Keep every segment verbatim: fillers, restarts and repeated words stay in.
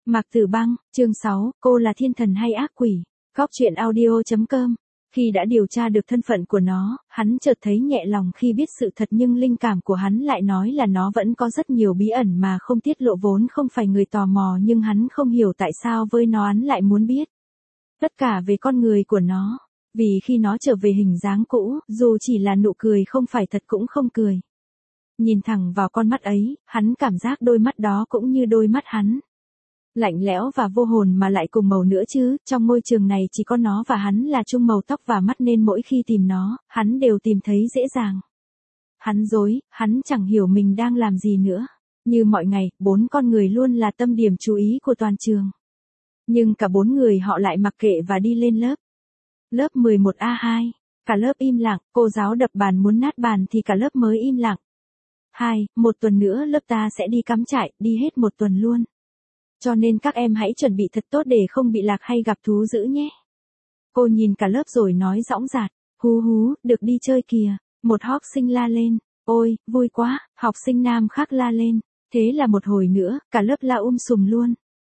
Mạc Tử Băng, chương sáu, cô là thiên thần hay ác quỷ? Góc truyện audio chấm com. Khi đã điều tra được thân phận của nó, hắn chợt thấy nhẹ lòng khi biết sự thật, nhưng linh cảm của hắn lại nói là nó vẫn có rất nhiều bí ẩn mà không tiết lộ, vốn không phải người tò mò, nhưng hắn không hiểu tại sao với nó hắn lại muốn biết. Tất cả về con người của nó. Vì khi nó trở về hình dáng cũ, dù chỉ là nụ cười không phải thật cũng không cười. Nhìn thẳng vào con mắt ấy, hắn cảm giác đôi mắt đó cũng như đôi mắt hắn. Lạnh lẽo và vô hồn mà lại cùng màu nữa chứ, trong môi trường này chỉ có nó và hắn là chung màu tóc và mắt, nên mỗi khi tìm nó, hắn đều tìm thấy dễ dàng. Hắn dối, hắn chẳng hiểu mình đang làm gì nữa. Như mọi ngày, bốn con người luôn là tâm điểm chú ý của toàn trường. Nhưng cả bốn người họ lại mặc kệ và đi lên lớp. Lớp mười một A hai, cả lớp im lặng, cô giáo đập bàn muốn nát bàn thì cả lớp mới im lặng. Hai, một tuần nữa lớp ta sẽ đi cắm trại, đi hết một tuần luôn. Cho nên các em hãy chuẩn bị thật tốt để không bị lạc hay gặp thú dữ nhé. Cô nhìn cả lớp rồi nói dõng dạc, hú hú, được đi chơi kìa. Một học sinh la lên, ôi, vui quá, học sinh nam khác la lên. Thế là một hồi nữa, cả lớp la um sùm luôn.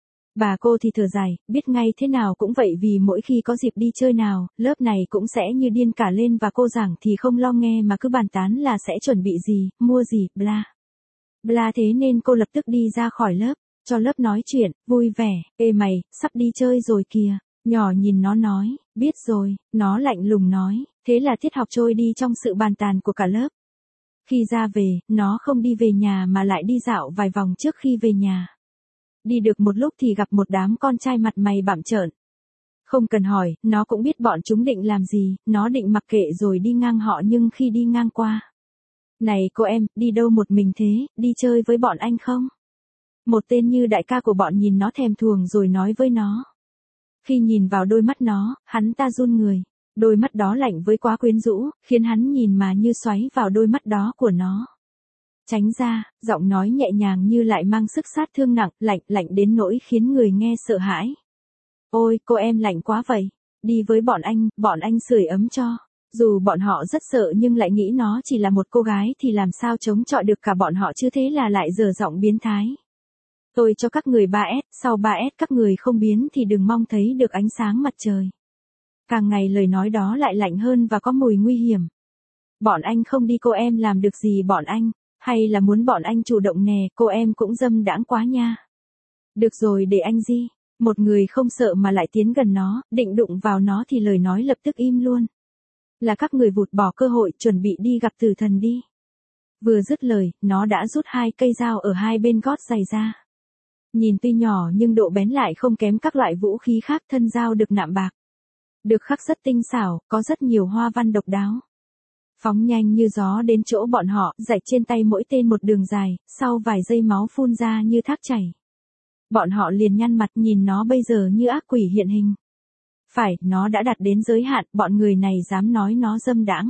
Bà cô thì thở dài, biết ngay thế nào cũng vậy, vì mỗi khi có dịp đi chơi nào, lớp này cũng sẽ như điên cả lên, và cô giảng thì không lo nghe mà cứ bàn tán là sẽ chuẩn bị gì, mua gì, bla. Bla thế nên cô lập tức đi ra khỏi lớp, cho lớp nói chuyện, vui vẻ, ê mày, sắp đi chơi rồi kìa. Nhỏ nhìn nó nói, biết rồi, nó lạnh lùng nói, thế là tiết học trôi đi trong sự bàn tàn của cả lớp. Khi ra về, nó không đi về nhà mà lại đi dạo vài vòng trước khi về nhà. Đi được một lúc thì gặp một đám con trai mặt mày bặm trợn. Không cần hỏi, nó cũng biết bọn chúng định làm gì, nó định mặc kệ rồi đi ngang họ, nhưng khi đi ngang qua. Này cô em, đi đâu một mình thế, đi chơi với bọn anh không? Một tên như đại ca của bọn nhìn nó thèm thuồng rồi nói với nó. Khi nhìn vào đôi mắt nó, hắn ta run người. Đôi mắt đó lạnh với quá quyến rũ, khiến hắn nhìn mà như xoáy vào đôi mắt đó của nó. Tránh ra, giọng nói nhẹ nhàng như lại mang sức sát thương nặng, lạnh, lạnh đến nỗi khiến người nghe sợ hãi. Ôi, cô em lạnh quá vậy. Đi với bọn anh, bọn anh sưởi ấm cho. Dù bọn họ rất sợ nhưng lại nghĩ nó chỉ là một cô gái thì làm sao chống chọi được cả bọn họ chứ, thế là lại dở giọng biến thái. Tôi cho các người ba S, sau ba S các người không biến thì đừng mong thấy được ánh sáng mặt trời. Càng ngày lời nói đó lại lạnh hơn và có mùi nguy hiểm. Bọn anh không đi cô em làm được gì bọn anh, hay là muốn bọn anh chủ động nè, cô em cũng dâm đãng quá nha. Được rồi để anh Di, một người không sợ mà lại tiến gần nó, định đụng vào nó thì lời nói lập tức im luôn. Là các người vụt bỏ cơ hội, chuẩn bị đi gặp tử thần đi. Vừa dứt lời, nó đã rút hai cây dao ở hai bên gót giày ra. Nhìn tuy nhỏ nhưng độ bén lại không kém các loại vũ khí khác, thân dao được nạm bạc. Được khắc rất tinh xảo, có rất nhiều hoa văn độc đáo. Phóng nhanh như gió đến chỗ bọn họ, rạch trên tay mỗi tên một đường dài, sau vài giây máu phun ra như thác chảy. Bọn họ liền nhăn mặt nhìn nó bây giờ như ác quỷ hiện hình. Phải, nó đã đạt đến giới hạn, bọn người này dám nói nó dâm đãng.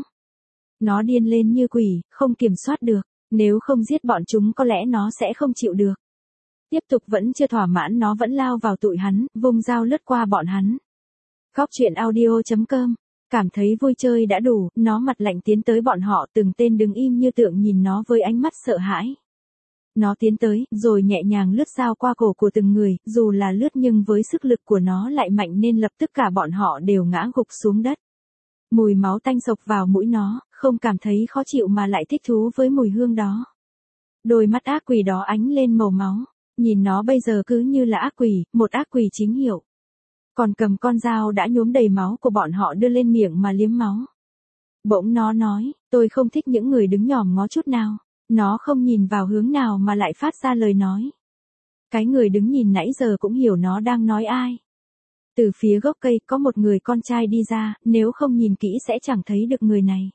Nó điên lên như quỷ, không kiểm soát được, nếu không giết bọn chúng có lẽ nó sẽ không chịu được. Tiếp tục vẫn chưa thỏa mãn, nó vẫn lao vào tụi hắn, vung dao lướt qua bọn hắn. Góc truyện audio chấm com. Cảm thấy vui chơi đã đủ, nó mặt lạnh tiến tới bọn họ, từng tên đứng im như tượng nhìn nó với ánh mắt sợ hãi. Nó tiến tới, rồi nhẹ nhàng lướt dao qua cổ của từng người, dù là lướt nhưng với sức lực của nó lại mạnh nên lập tức cả bọn họ đều ngã gục xuống đất. Mùi máu tanh sộc vào mũi nó, không cảm thấy khó chịu mà lại thích thú với mùi hương đó. Đôi mắt ác quỷ đó ánh lên màu máu, nhìn nó bây giờ cứ như là ác quỷ, một ác quỷ chính hiệu. Còn cầm con dao đã nhuốm đầy máu của bọn họ đưa lên miệng mà liếm máu. Bỗng nó nói, tôi không thích những người đứng nhòm ngó chút nào. Nó không nhìn vào hướng nào mà lại phát ra lời nói. Cái người đứng nhìn nãy giờ cũng hiểu nó đang nói ai. Từ phía gốc cây có một người con trai đi ra, nếu không nhìn kỹ sẽ chẳng thấy được người này.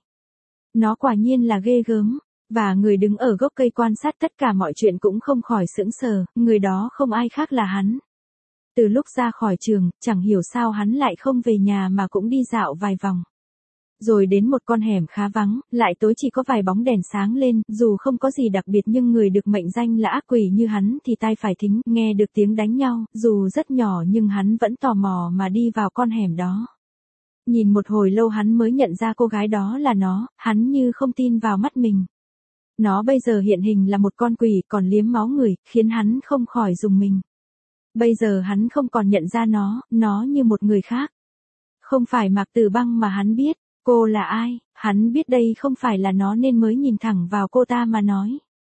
Nó quả nhiên là ghê gớm, và người đứng ở gốc cây quan sát tất cả mọi chuyện cũng không khỏi sững sờ, người đó không ai khác là hắn. Từ lúc ra khỏi trường, chẳng hiểu sao hắn lại không về nhà mà cũng đi dạo vài vòng. Rồi đến một con hẻm khá vắng, lại tối chỉ có vài bóng đèn sáng lên, dù không có gì đặc biệt nhưng người được mệnh danh là ác quỷ như hắn thì tai phải thính, nghe được tiếng đánh nhau, dù rất nhỏ nhưng hắn vẫn tò mò mà đi vào con hẻm đó. Nhìn một hồi lâu hắn mới nhận ra cô gái đó là nó, hắn như không tin vào mắt mình. Nó bây giờ hiện hình là một con quỷ còn liếm máu người, khiến hắn không khỏi rùng mình. Bây giờ hắn không còn nhận ra nó, nó như một người khác. Không phải Mạc Tử Băng mà hắn biết, cô là ai, hắn biết đây không phải là nó nên mới nhìn thẳng vào cô ta mà nói.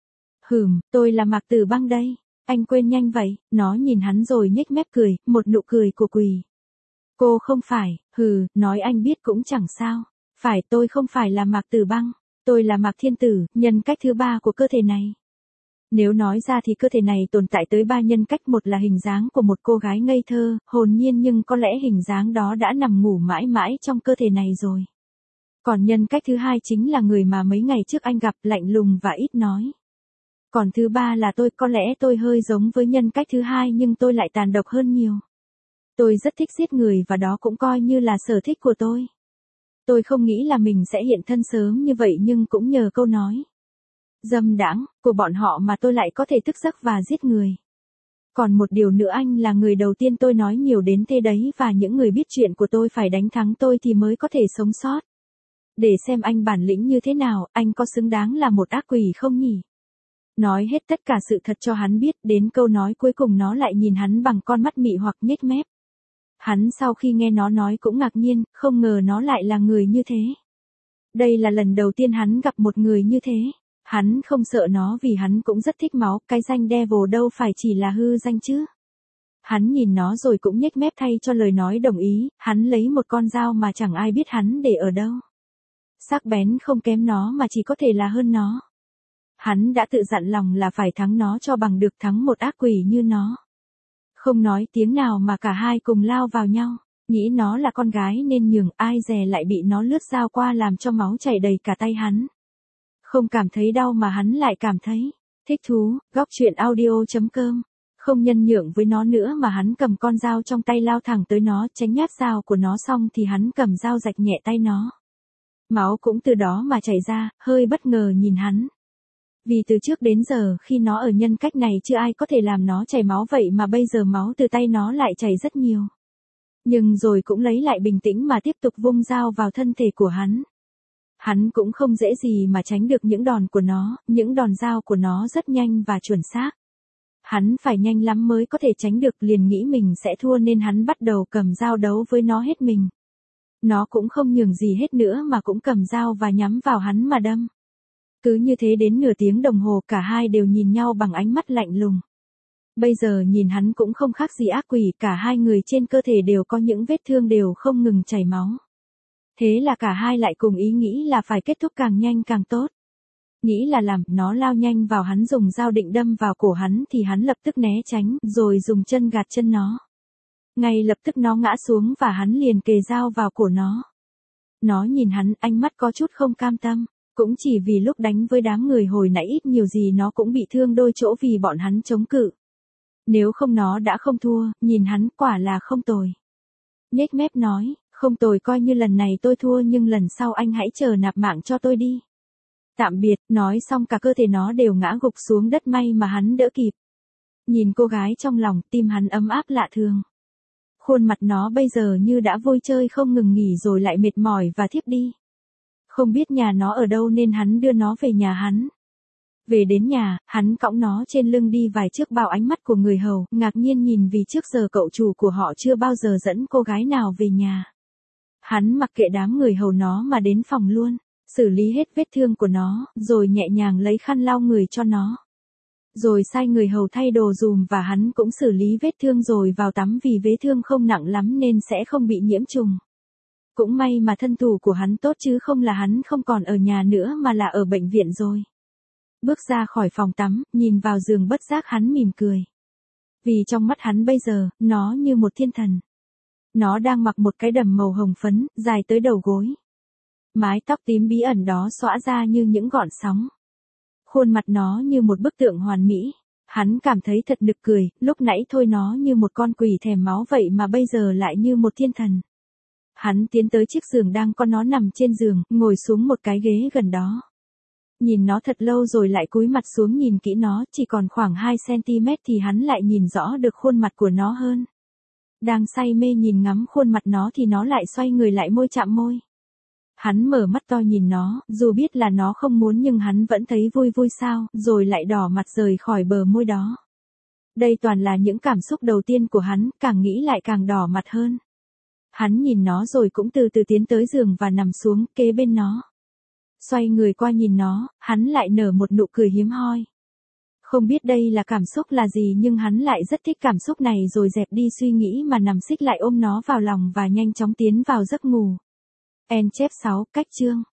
Hừm, tôi là Mạc Tử Băng đây, anh quên nhanh vậy, nó nhìn hắn rồi nhếch mép cười, một nụ cười của quỷ. Cô không phải, hừ, nói anh biết cũng chẳng sao, phải tôi không phải là Mạc Tử Băng, tôi là Mạc Thiên Tử, nhân cách thứ ba của cơ thể này. Nếu nói ra thì cơ thể này tồn tại tới ba nhân cách, một là hình dáng của một cô gái ngây thơ, hồn nhiên nhưng có lẽ hình dáng đó đã nằm ngủ mãi mãi trong cơ thể này rồi. Còn nhân cách thứ hai chính là người mà mấy ngày trước anh gặp, lạnh lùng và ít nói. Còn thứ ba là tôi, có lẽ tôi hơi giống với nhân cách thứ hai nhưng tôi lại tàn độc hơn nhiều. Tôi rất thích giết người và đó cũng coi như là sở thích của tôi. Tôi không nghĩ là mình sẽ hiện thân sớm như vậy nhưng cũng nhờ câu nói dâm đãng của bọn họ mà tôi lại có thể thức giấc và giết người. Còn một điều nữa, anh là người đầu tiên tôi nói nhiều đến thế đấy, và những người biết chuyện của tôi phải đánh thắng tôi thì mới có thể sống sót. Để xem anh bản lĩnh như thế nào, anh có xứng đáng là một ác quỷ không nhỉ? Nói hết tất cả sự thật cho hắn biết, đến câu nói cuối cùng nó lại nhìn hắn bằng con mắt mị hoặc nhếch mép. Hắn sau khi nghe nó nói cũng ngạc nhiên, không ngờ nó lại là người như thế. Đây là lần đầu tiên hắn gặp một người như thế. Hắn không sợ nó vì hắn cũng rất thích máu, cái danh Devil đâu phải chỉ là hư danh chứ. Hắn nhìn nó rồi cũng nhếch mép thay cho lời nói đồng ý, hắn lấy một con dao mà chẳng ai biết hắn để ở đâu. Sắc bén không kém nó mà chỉ có thể là hơn nó. Hắn đã tự dặn lòng là phải thắng nó cho bằng được, thắng một ác quỷ như nó. Không nói tiếng nào mà cả hai cùng lao vào nhau, nghĩ nó là con gái nên nhường, ai dè lại bị nó lướt dao qua làm cho máu chảy đầy cả tay hắn. Không cảm thấy đau mà hắn lại cảm thấy thích thú. Góc truyện audio chấm com. Không nhân nhượng với nó nữa mà hắn cầm con dao trong tay lao thẳng tới nó, tránh nhát dao của nó xong thì hắn cầm dao rạch nhẹ tay nó. Máu cũng từ đó mà chảy ra, hơi bất ngờ nhìn hắn. Vì từ trước đến giờ khi nó ở nhân cách này chưa ai có thể làm nó chảy máu, vậy mà bây giờ máu từ tay nó lại chảy rất nhiều. Nhưng rồi cũng lấy lại bình tĩnh mà tiếp tục vung dao vào thân thể của hắn. Hắn cũng không dễ gì mà tránh được những đòn của nó, những đòn dao của nó rất nhanh và chuẩn xác. Hắn phải nhanh lắm mới có thể tránh được, liền nghĩ mình sẽ thua nên hắn bắt đầu cầm dao đấu với nó hết mình. Nó cũng không nhường gì hết nữa mà cũng cầm dao và nhắm vào hắn mà đâm. Cứ như thế đến nửa tiếng đồng hồ, cả hai đều nhìn nhau bằng ánh mắt lạnh lùng. Bây giờ nhìn hắn cũng không khác gì ác quỷ, cả hai người trên cơ thể đều có những vết thương đều không ngừng chảy máu. Thế là cả hai lại cùng ý nghĩ là phải kết thúc càng nhanh càng tốt. Nghĩ là làm, nó lao nhanh vào hắn dùng dao định đâm vào cổ hắn thì hắn lập tức né tránh, rồi dùng chân gạt chân nó. Ngay lập tức nó ngã xuống và hắn liền kề dao vào cổ nó. Nó nhìn hắn, ánh mắt có chút không cam tâm, cũng chỉ vì lúc đánh với đám người hồi nãy ít nhiều gì nó cũng bị thương đôi chỗ vì bọn hắn chống cự. Nếu không nó đã không thua, nhìn hắn quả là không tồi. Nhếch mép nói, không tồi, coi như lần này tôi thua nhưng lần sau anh hãy chờ nạp mạng cho tôi đi. Tạm biệt, nói xong cả cơ thể nó đều ngã gục xuống đất, may mà hắn đỡ kịp. Nhìn cô gái trong lòng, tim hắn ấm áp lạ thường. Khuôn mặt nó bây giờ như đã vui chơi không ngừng nghỉ rồi lại mệt mỏi và thiếp đi. Không biết nhà nó ở đâu nên hắn đưa nó về nhà hắn. Về đến nhà, hắn cõng nó trên lưng đi vài trước bao ánh mắt của người hầu, ngạc nhiên nhìn vì trước giờ cậu chủ của họ chưa bao giờ dẫn cô gái nào về nhà. Hắn mặc kệ đám người hầu nó mà đến phòng luôn, xử lý hết vết thương của nó, rồi nhẹ nhàng lấy khăn lau người cho nó. Rồi sai người hầu thay đồ dùm và hắn cũng xử lý vết thương rồi vào tắm vì vết thương không nặng lắm nên sẽ không bị nhiễm trùng. Cũng may mà thân thủ của hắn tốt chứ không là hắn không còn ở nhà nữa mà là ở bệnh viện rồi. Bước ra khỏi phòng tắm, nhìn vào giường bất giác hắn mỉm cười. Vì trong mắt hắn bây giờ, nó như một thiên thần. Nó đang mặc một cái đầm màu hồng phấn, dài tới đầu gối. Mái tóc tím bí ẩn đó xõa ra như những gọn sóng. Khuôn mặt nó như một bức tượng hoàn mỹ. Hắn cảm thấy thật nực cười, lúc nãy thôi nó như một con quỷ thèm máu vậy mà bây giờ lại như một thiên thần. Hắn tiến tới chiếc giường đang có nó nằm trên giường, ngồi xuống một cái ghế gần đó. Nhìn nó thật lâu rồi lại cúi mặt xuống nhìn kỹ nó, chỉ còn khoảng hai xăng-ti-mét thì hắn lại nhìn rõ được khuôn mặt của nó hơn. Đang say mê nhìn ngắm khuôn mặt nó thì nó lại xoay người lại môi chạm môi. Hắn mở mắt to nhìn nó, dù biết là nó không muốn nhưng hắn vẫn thấy vui vui sao, rồi lại đỏ mặt rời khỏi bờ môi đó. Đây toàn là những cảm xúc đầu tiên của hắn, càng nghĩ lại càng đỏ mặt hơn. Hắn nhìn nó rồi cũng từ từ tiến tới giường và nằm xuống kế bên nó. Xoay người qua nhìn nó, hắn lại nở một nụ cười hiếm hoi. Không biết đây là cảm xúc là gì nhưng hắn lại rất thích cảm xúc này rồi dẹp đi suy nghĩ mà nằm xích lại ôm nó vào lòng và nhanh chóng tiến vào giấc ngủ. End chép sáu, cách chương.